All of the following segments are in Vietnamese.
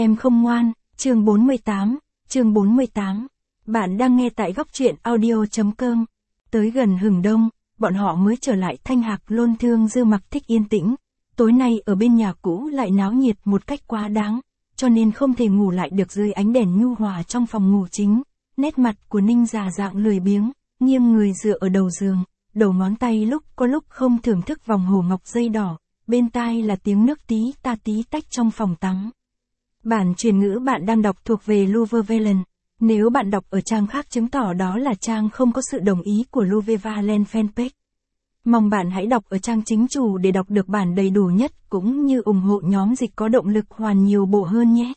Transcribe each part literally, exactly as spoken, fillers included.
Em không ngoan, chương bốn mươi tám, chương bốn mươi tám. Bạn đang nghe tại góc truyện audio.com. Tới gần hừng đông, bọn họ mới trở lại Thanh Hạc Lôn. Thương Dư Mặc thích yên tĩnh. Tối nay ở bên nhà cũ lại náo nhiệt một cách quá đáng, cho nên không thể ngủ lại được dưới ánh đèn nhu hòa trong phòng ngủ chính. Nét mặt của Ninh già dạng lười biếng, nghiêng người dựa ở đầu giường, đầu ngón tay lúc có lúc không thưởng thức vòng hồ ngọc dây đỏ, bên tai là tiếng nước tí ta tí tách trong phòng tắm. Bản truyền ngữ bạn đang đọc thuộc về Luvevalen. Nếu bạn đọc ở trang khác chứng tỏ đó là trang không có sự đồng ý của Luvevalen fanpage. Mong bạn hãy đọc ở trang chính chủ để đọc được bản đầy đủ nhất cũng như ủng hộ nhóm dịch có động lực hoàn nhiều bộ hơn nhé.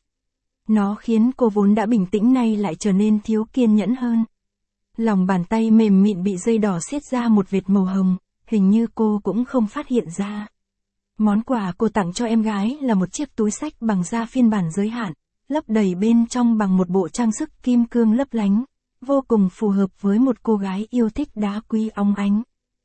Nó khiến cô vốn đã bình tĩnh nay lại trở nên thiếu kiên nhẫn hơn. Lòng bàn tay mềm mịn bị dây đỏ siết ra một vệt màu hồng, hình như cô cũng không phát hiện ra. Món quà cô tặng cho em gái là một chiếc túi xách bằng da phiên bản giới hạn, lấp đầy bên trong bằng một bộ trang sức kim cương lấp lánh, vô cùng phù hợp với một cô gái yêu thích đá quý óng ánh.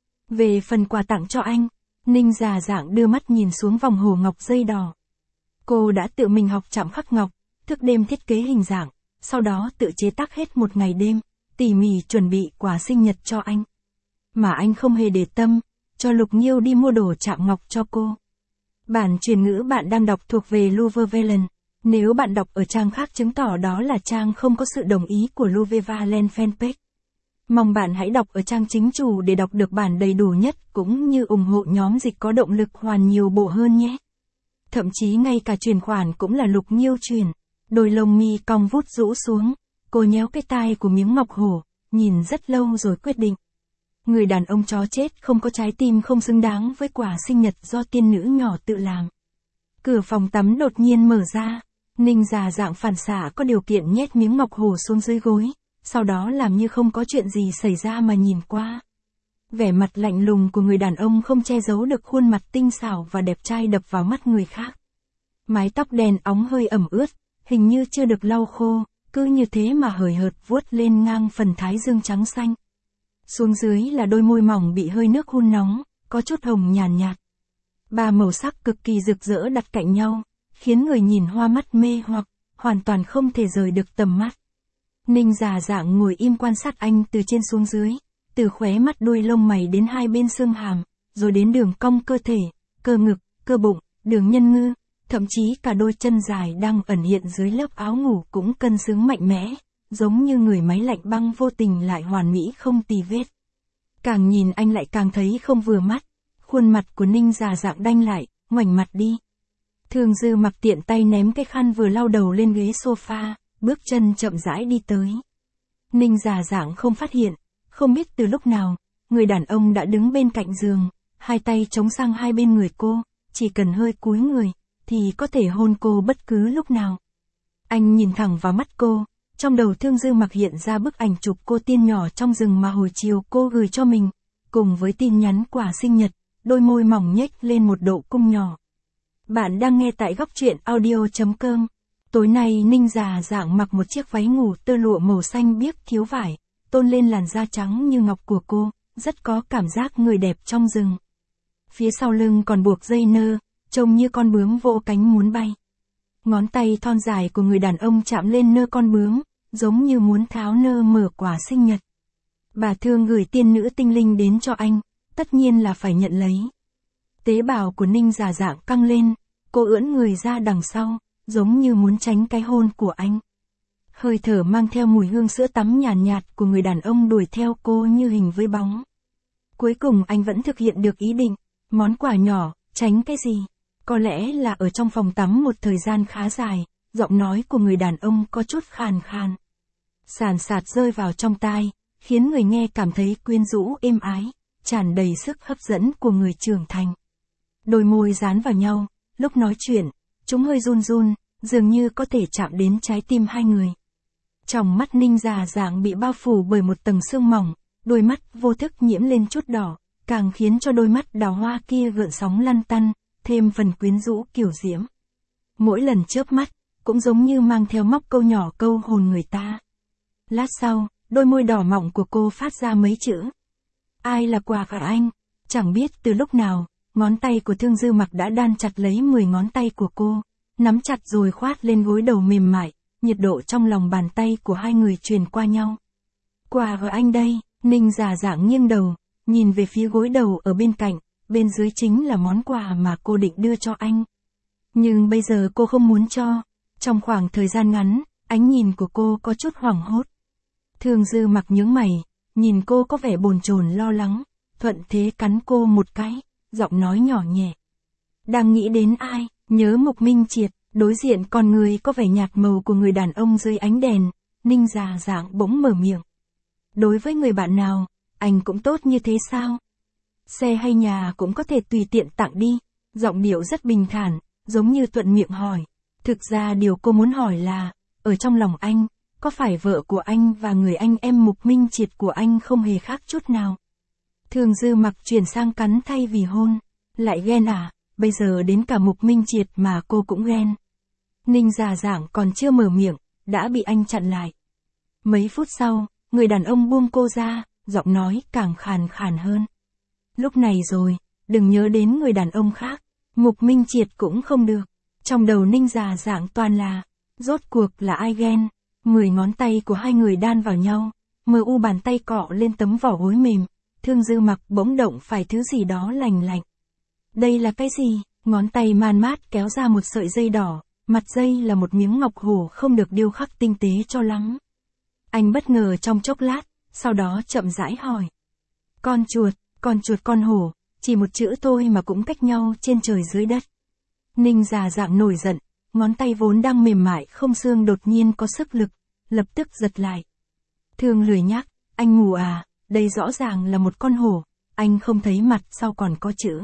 Về phần quà tặng cho anh, Ninh già dạng đưa mắt nhìn xuống vòng hồ ngọc dây đỏ. Cô đã tự mình học chạm khắc ngọc, thức đêm thiết kế hình dạng, sau đó tự chế tác hết một ngày đêm, tỉ mỉ chuẩn bị quà sinh nhật cho anh. Mà anh không hề để tâm, cho Lục Nhiêu đi mua đồ chạm ngọc cho cô. Bản truyền ngữ bạn đang đọc thuộc về Luvevalen. Nếu bạn đọc ở trang khác chứng tỏ đó là trang không có sự đồng ý của Luvevalen fanpage. Mong bạn hãy đọc ở trang chính chủ để đọc được bản đầy đủ nhất cũng như ủng hộ nhóm dịch có động lực hoàn nhiều bộ hơn nhé. Thậm chí ngay cả chuyển khoản cũng là Lục Nhiêu chuyển. Đôi lông mi cong vút rũ xuống, cô nhéo cái tai của miếng ngọc hổ, nhìn rất lâu rồi quyết định. Người đàn ông chó chết không có trái tim không xứng đáng với quà sinh nhật do tiên nữ nhỏ tự làm. Cửa phòng tắm đột nhiên mở ra, Ninh già dạng phản xạ có điều kiện nhét miếng ngọc hổ xuống dưới gối, sau đó làm như không có chuyện gì xảy ra mà nhìn qua. Vẻ mặt lạnh lùng của người đàn ông không che giấu được khuôn mặt tinh xảo và đẹp trai đập vào mắt người khác. Mái tóc đen óng hơi ẩm ướt, hình như chưa được lau khô, cứ như thế mà hời hợt vuốt lên ngang phần thái dương trắng xanh. Xuống dưới là đôi môi mỏng bị hơi nước hun nóng, có chút hồng nhàn nhạt, nhạt. Ba màu sắc cực kỳ rực rỡ đặt cạnh nhau, khiến người nhìn hoa mắt mê hoặc, hoàn toàn không thể rời được tầm mắt. Ninh già dạng ngồi im quan sát anh từ trên xuống dưới, từ khóe mắt đuôi lông mày đến hai bên xương hàm, rồi đến đường cong cơ thể, cơ ngực, cơ bụng, đường nhân ngư, thậm chí cả đôi chân dài đang ẩn hiện dưới lớp áo ngủ cũng cân xứng mạnh mẽ, giống như người máy lạnh băng vô tình lại hoàn mỹ không tì vết. Càng nhìn anh lại càng thấy không vừa mắt, khuôn mặt của Ninh già dạng đanh lại, ngoảnh mặt đi. Thương Dư Mặc tiện tay ném cái khăn vừa lau đầu lên ghế sofa, bước chân chậm rãi đi tới. Ninh già dạng không phát hiện, không biết từ lúc nào, người đàn ông đã đứng bên cạnh giường, hai tay chống sang hai bên người cô, chỉ cần hơi cúi người, thì có thể hôn cô bất cứ lúc nào. Anh nhìn thẳng vào mắt cô, trong đầu Thương Dư Mặc hiện ra bức ảnh chụp cô tiên nhỏ trong rừng mà hồi chiều cô gửi cho mình, cùng với tin nhắn quà sinh nhật, đôi môi mỏng nhếch lên một độ cung nhỏ. Bạn đang nghe tại góc truyện audio.com. Tối nay Ninh già dạng mặc một chiếc váy ngủ tơ lụa màu xanh biếc thiếu vải, tôn lên làn da trắng như ngọc của cô, rất có cảm giác người đẹp trong rừng. Phía sau lưng còn buộc dây nơ, trông như con bướm vỗ cánh muốn bay. Ngón tay thon dài của người đàn ông chạm lên nơ con bướm, giống như muốn tháo nơ mở quà sinh nhật. Bà Thương gửi tiên nữ tinh linh đến cho anh, tất nhiên là phải nhận lấy. Tế bào của Ninh già dạng căng lên, cô ưỡn người ra đằng sau, giống như muốn tránh cái hôn của anh. Hơi thở mang theo mùi hương sữa tắm nhàn nhạt, nhạt của người đàn ông đuổi theo cô như hình với bóng. Cuối cùng anh vẫn thực hiện được ý định, món quà nhỏ, tránh cái gì? Có lẽ là ở trong phòng tắm một thời gian khá dài, giọng nói của người đàn ông có chút khàn khàn. Sàn sạt rơi vào trong tai, khiến người nghe cảm thấy quyến rũ êm ái, tràn đầy sức hấp dẫn của người trưởng thành. Đôi môi dán vào nhau, lúc nói chuyện, chúng hơi run run, dường như có thể chạm đến trái tim hai người. Trong mắt Ninh già dạng bị bao phủ bởi một tầng sương mỏng, đôi mắt vô thức nhiễm lên chút đỏ, càng khiến cho đôi mắt đào hoa kia gợn sóng lăn tăn, thêm phần quyến rũ kiều diễm. Mỗi lần chớp mắt, cũng giống như mang theo móc câu nhỏ câu hồn người ta. Lát sau, đôi môi đỏ mọng của cô phát ra mấy chữ. Ai là quà của anh? Chẳng biết từ lúc nào, ngón tay của Thương Dư Mặc đã đan chặt lấy mười ngón tay của cô, nắm chặt rồi khoát lên gối đầu mềm mại, nhiệt độ trong lòng bàn tay của hai người truyền qua nhau. Quà của anh đây, Ninh già dạng nghiêng đầu, nhìn về phía gối đầu ở bên cạnh, bên dưới chính là món quà mà cô định đưa cho anh. Nhưng bây giờ cô không muốn cho, trong khoảng thời gian ngắn, ánh nhìn của cô có chút hoảng hốt. Thương Dư Mặc nhướng mày, nhìn cô có vẻ bồn chồn lo lắng, thuận thế cắn cô một cái, giọng nói nhỏ nhẹ. Đang nghĩ đến ai, nhớ Mục Minh Triệt, đối diện con người có vẻ nhạt màu của người đàn ông dưới ánh đèn, Ninh già dạng bỗng mở miệng. Đối với người bạn nào, anh cũng tốt như thế sao? Xe hay nhà cũng có thể tùy tiện tặng đi, giọng điệu rất bình thản, giống như thuận miệng hỏi. Thực ra điều cô muốn hỏi là, ở trong lòng anh, có phải vợ của anh và người anh em Mục Minh Triệt của anh không hề khác chút nào? Thương Dư Mặc chuyển sang cắn thay vì hôn. Lại ghen à, bây giờ đến cả Mục Minh Triệt mà cô cũng ghen. Ninh già dạng còn chưa mở miệng, đã bị anh chặn lại. Mấy phút sau, người đàn ông buông cô ra, giọng nói càng khàn khàn hơn. Lúc này rồi, đừng nhớ đến người đàn ông khác, Mục Minh Triệt cũng không được. Trong đầu Ninh già dạng toàn là, rốt cuộc là ai ghen? Mười ngón tay của hai người đan vào nhau, mờ u bàn tay cọ lên tấm vỏ gối mềm, Thương Dư Mặc bỗng động phải thứ gì đó lành lạnh. Đây là cái gì? Ngón tay man mát kéo ra một sợi dây đỏ, mặt dây là một miếng ngọc hổ không được điêu khắc tinh tế cho lắm. Anh bất ngờ trong chốc lát, sau đó chậm rãi hỏi. Con chuột, con chuột con hổ, chỉ một chữ thôi mà cũng cách nhau trên trời dưới đất. Ninh già dạng nổi giận, ngón tay vốn đang mềm mại không xương đột nhiên có sức lực, lập tức giật lại. Thương lười nhác, anh ngủ à, đây rõ ràng là một con hổ, anh không thấy mặt sau còn có chữ.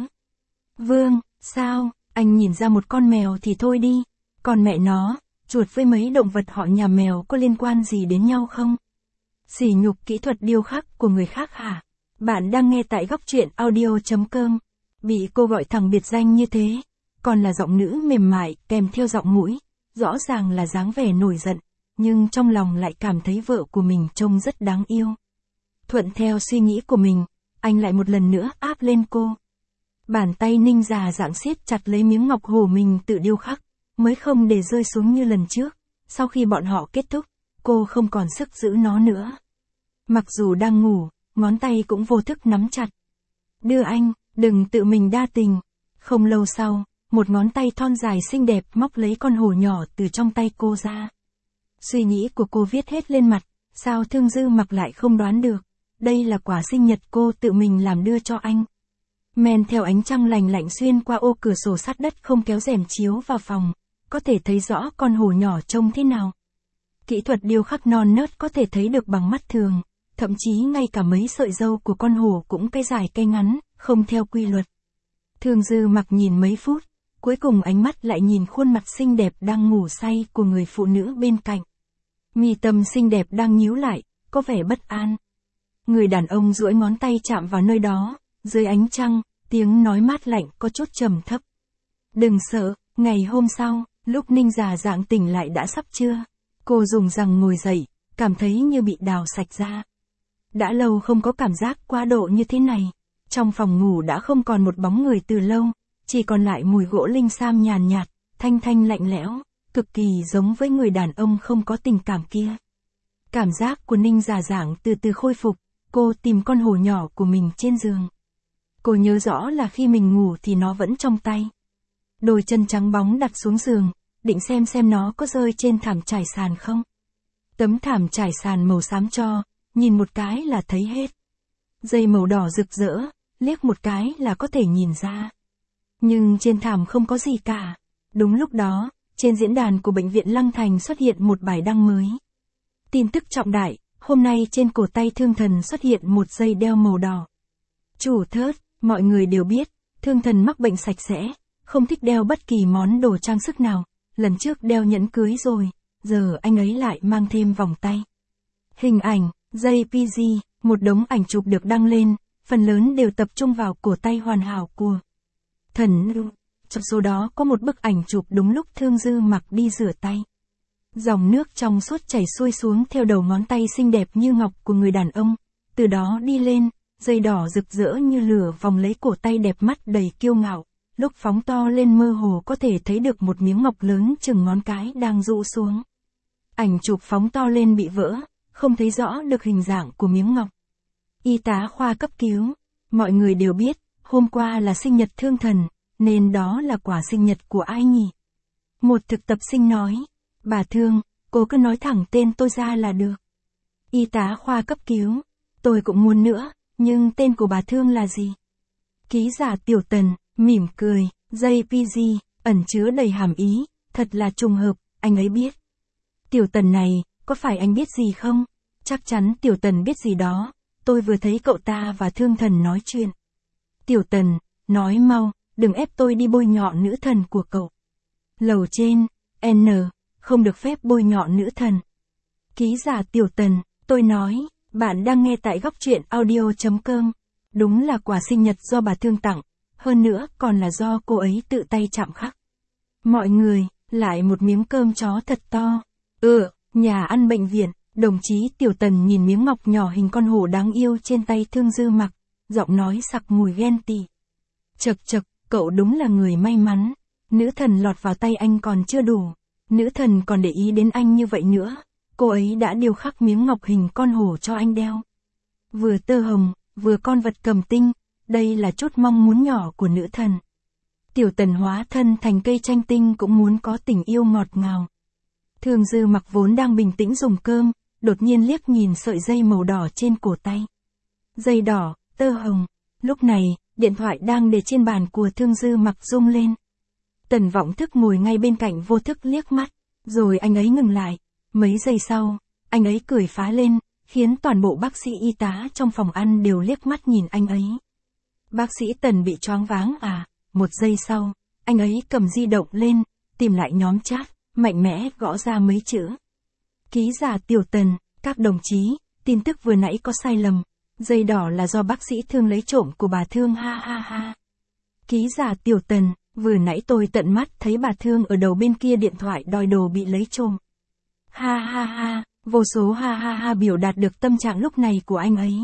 Vương, sao, anh nhìn ra một con mèo thì thôi đi, còn mẹ nó, chuột với mấy động vật họ nhà mèo có liên quan gì đến nhau không? Sỉ nhục kỹ thuật điêu khắc của người khác hả? Bạn đang nghe tại góc truyện audio chấm com. Bị cô gọi thẳng biệt danh như thế, còn là giọng nữ mềm mại kèm theo giọng mũi, rõ ràng là dáng vẻ nổi giận, nhưng trong lòng lại cảm thấy vợ của mình trông rất đáng yêu. Thuận theo suy nghĩ của mình, anh lại một lần nữa áp lên cô. Bàn tay Ninh già dạng siết chặt lấy miếng ngọc hổ mình tự điêu khắc, mới không để rơi xuống như lần trước. Sau khi bọn họ kết thúc, cô không còn sức giữ nó nữa. Mặc dù đang ngủ, ngón tay cũng vô thức nắm chặt. Đưa anh, đừng tự mình đa tình. Không lâu sau, một ngón tay thon dài xinh đẹp móc lấy con hổ nhỏ từ trong tay cô ra. Suy nghĩ của cô viết hết lên mặt, sao Thương Dư Mặc lại không đoán được. Đây là quà sinh nhật cô tự mình làm đưa cho anh. Men theo ánh trăng lành lạnh xuyên qua ô cửa sổ sắt đất không kéo rèm chiếu vào phòng, có thể thấy rõ con hổ nhỏ trông thế nào. Kỹ thuật điêu khắc non nớt có thể thấy được bằng mắt thường, thậm chí ngay cả mấy sợi râu của con hổ cũng cây dài cây ngắn, không theo quy luật. Thương Dư Mặc nhìn mấy phút, cuối cùng ánh mắt lại nhìn khuôn mặt xinh đẹp đang ngủ say của người phụ nữ bên cạnh. Mi tâm xinh đẹp đang nhíu lại, có vẻ bất an. Người đàn ông duỗi ngón tay chạm vào nơi đó, dưới ánh trăng, tiếng nói mát lạnh có chút trầm thấp. Đừng sợ, ngày hôm sau, lúc Ninh già dạng tỉnh lại đã sắp trưa. Cô dùng rằng ngồi dậy, cảm thấy như bị đào sạch ra. Đã lâu không có cảm giác quá độ như thế này. Trong phòng ngủ đã không còn một bóng người từ lâu, chỉ còn lại mùi gỗ linh sam nhàn nhạt, thanh thanh lạnh lẽo, cực kỳ giống với người đàn ông không có tình cảm kia. Cảm giác của Ninh già dạng từ từ khôi phục, cô tìm con hổ nhỏ của mình trên giường. Cô nhớ rõ là khi mình ngủ thì nó vẫn trong tay. Đôi chân trắng bóng đặt xuống giường, định xem xem nó có rơi trên thảm trải sàn không. Tấm thảm trải sàn màu xám cho, nhìn một cái là thấy hết. Dây màu đỏ rực rỡ, liếc một cái là có thể nhìn ra. Nhưng trên thảm không có gì cả. Đúng lúc đó, trên diễn đàn của bệnh viện Lăng Thành xuất hiện một bài đăng mới. Tin tức trọng đại, hôm nay trên cổ tay Thương Thần xuất hiện một dây đeo màu đỏ. Chủ thớt, mọi người đều biết, Thương Thần mắc bệnh sạch sẽ, không thích đeo bất kỳ món đồ trang sức nào. Lần trước đeo nhẫn cưới rồi, giờ anh ấy lại mang thêm vòng tay. Hình ảnh, jê pê giê, một đống ảnh chụp được đăng lên, phần lớn đều tập trung vào cổ tay hoàn hảo của Thần. Trong số đó có một bức ảnh chụp đúng lúc Thương Dư Mặc đi rửa tay. Dòng nước trong suốt chảy xuôi xuống theo đầu ngón tay xinh đẹp như ngọc của người đàn ông, từ đó đi lên, dây đỏ rực rỡ như lửa vòng lấy cổ tay đẹp mắt đầy kiêu ngạo, lúc phóng to lên mơ hồ có thể thấy được một miếng ngọc lớn chừng ngón cái đang rũ xuống. Ảnh chụp phóng to lên bị vỡ, không thấy rõ được hình dạng của miếng ngọc. Y tá khoa cấp cứu, mọi người đều biết, hôm qua là sinh nhật Thương Thần, nên đó là quả sinh nhật của ai nhỉ? Một thực tập sinh nói, bà Thương, cô cứ nói thẳng tên tôi ra là được. Y tá khoa cấp cứu, tôi cũng muốn nữa, nhưng tên của bà Thương là gì? Ký giả Tiểu Tần, mỉm cười, jay pê giê, ẩn chứa đầy hàm ý, thật là trùng hợp, anh ấy biết. Tiểu Tần này, có phải anh biết gì không? Chắc chắn Tiểu Tần biết gì đó, tôi vừa thấy cậu ta và Thương Thần nói chuyện. Tiểu Tần, nói mau, đừng ép tôi đi bôi nhọ nữ thần của cậu. Lầu trên, N, không được phép bôi nhọ nữ thần. Ký giả Tiểu Tần, tôi nói, bạn đang nghe tại góc truyện audio.com. Đúng là quà sinh nhật do bà Thương tặng, hơn nữa còn là do cô ấy tự tay chạm khắc. Mọi người, lại một miếng cơm chó thật to. Ừ, nhà ăn bệnh viện, đồng chí Tiểu Tần nhìn miếng ngọc nhỏ hình con hổ đáng yêu trên tay Thương Dư Mặc, giọng nói sặc mùi ghen tị. Chật chật, cậu đúng là người may mắn. Nữ thần lọt vào tay anh còn chưa đủ. Nữ thần còn để ý đến anh như vậy nữa. Cô ấy đã điêu khắc miếng ngọc hình con hổ cho anh đeo. Vừa tơ hồng, vừa con vật cầm tinh, đây là chút mong muốn nhỏ của nữ thần. Tiểu Tần hóa thân thành cây chanh tinh cũng muốn có tình yêu ngọt ngào. Thương Dư Mặc vốn đang bình tĩnh dùng cơm, đột nhiên liếc nhìn sợi dây màu đỏ trên cổ tay. Dây đỏ, tơ hồng. Lúc này, điện thoại đang để trên bàn của Thương Dư Mặc rung lên. Tần Vọng Thức ngồi ngay bên cạnh vô thức liếc mắt, rồi anh ấy ngừng lại. Mấy giây sau, anh ấy cười phá lên, khiến toàn bộ bác sĩ y tá trong phòng ăn đều liếc mắt nhìn anh ấy. Bác sĩ Tần bị choáng váng à? Một giây sau, anh ấy cầm di động lên, tìm lại nhóm chat, mạnh mẽ gõ ra mấy chữ. Ký giả Tiểu Tần, các đồng chí, tin tức vừa nãy có sai lầm. Dây đỏ là do bác sĩ Thương lấy trộm của bà Thương ha ha ha. Ký giả Tiểu Tần, vừa nãy tôi tận mắt thấy bà Thương ở đầu bên kia điện thoại đòi đồ bị lấy trộm. Ha ha ha, vô số ha ha ha biểu đạt được tâm trạng lúc này của anh ấy.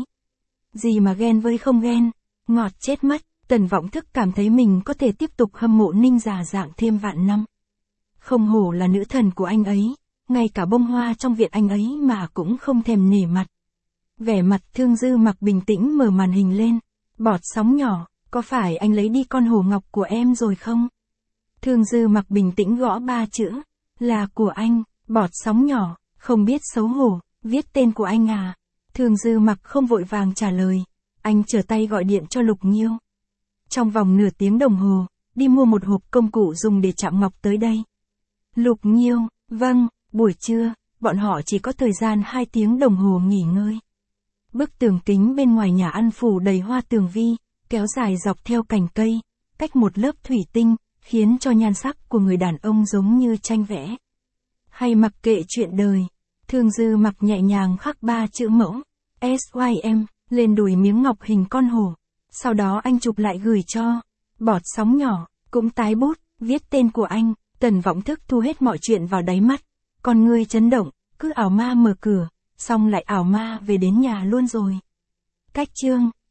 Gì mà ghen với không ghen, ngọt chết mất. Tần Vọng Thức cảm thấy mình có thể tiếp tục hâm mộ Ninh Già Dạng thêm vạn năm. Không hổ là nữ thần của anh ấy, ngay cả bông hoa trong viện anh ấy mà cũng không thèm nể mặt. Vẻ mặt Thương Dư Mặc bình tĩnh mở màn hình lên. Bọt sóng nhỏ, có phải anh lấy đi con hổ ngọc của em rồi không? Thương Dư Mặc bình tĩnh gõ ba chữ, là của anh. Bọt sóng nhỏ, không biết xấu hổ, viết tên của anh à? Thương Dư Mặc không vội vàng trả lời, anh trở tay gọi điện cho Lục Nhiêu. Trong vòng nửa tiếng đồng hồ, đi mua một hộp công cụ dùng để chạm ngọc tới đây. Lục Nhiêu, vâng, buổi trưa, bọn họ chỉ có thời gian hai tiếng đồng hồ nghỉ ngơi. Bức tường kính bên ngoài nhà ăn phủ đầy hoa tường vi, kéo dài dọc theo cành cây, cách một lớp thủy tinh, khiến cho nhan sắc của người đàn ông giống như tranh vẽ. Hay mặc kệ chuyện đời, Thương Dư Mặc nhẹ nhàng khắc ba chữ mẫu, ét i em, lên đùi miếng ngọc hình con hổ. Sau đó anh chụp lại gửi cho. Bọt sóng nhỏ, cũng tái bút, viết tên của anh. Tần Vọng Thức thu hết mọi chuyện vào đáy mắt. Con ngươi chấn động, cứ ảo ma mở cửa, xong lại ảo ma về đến nhà luôn rồi. Cách chương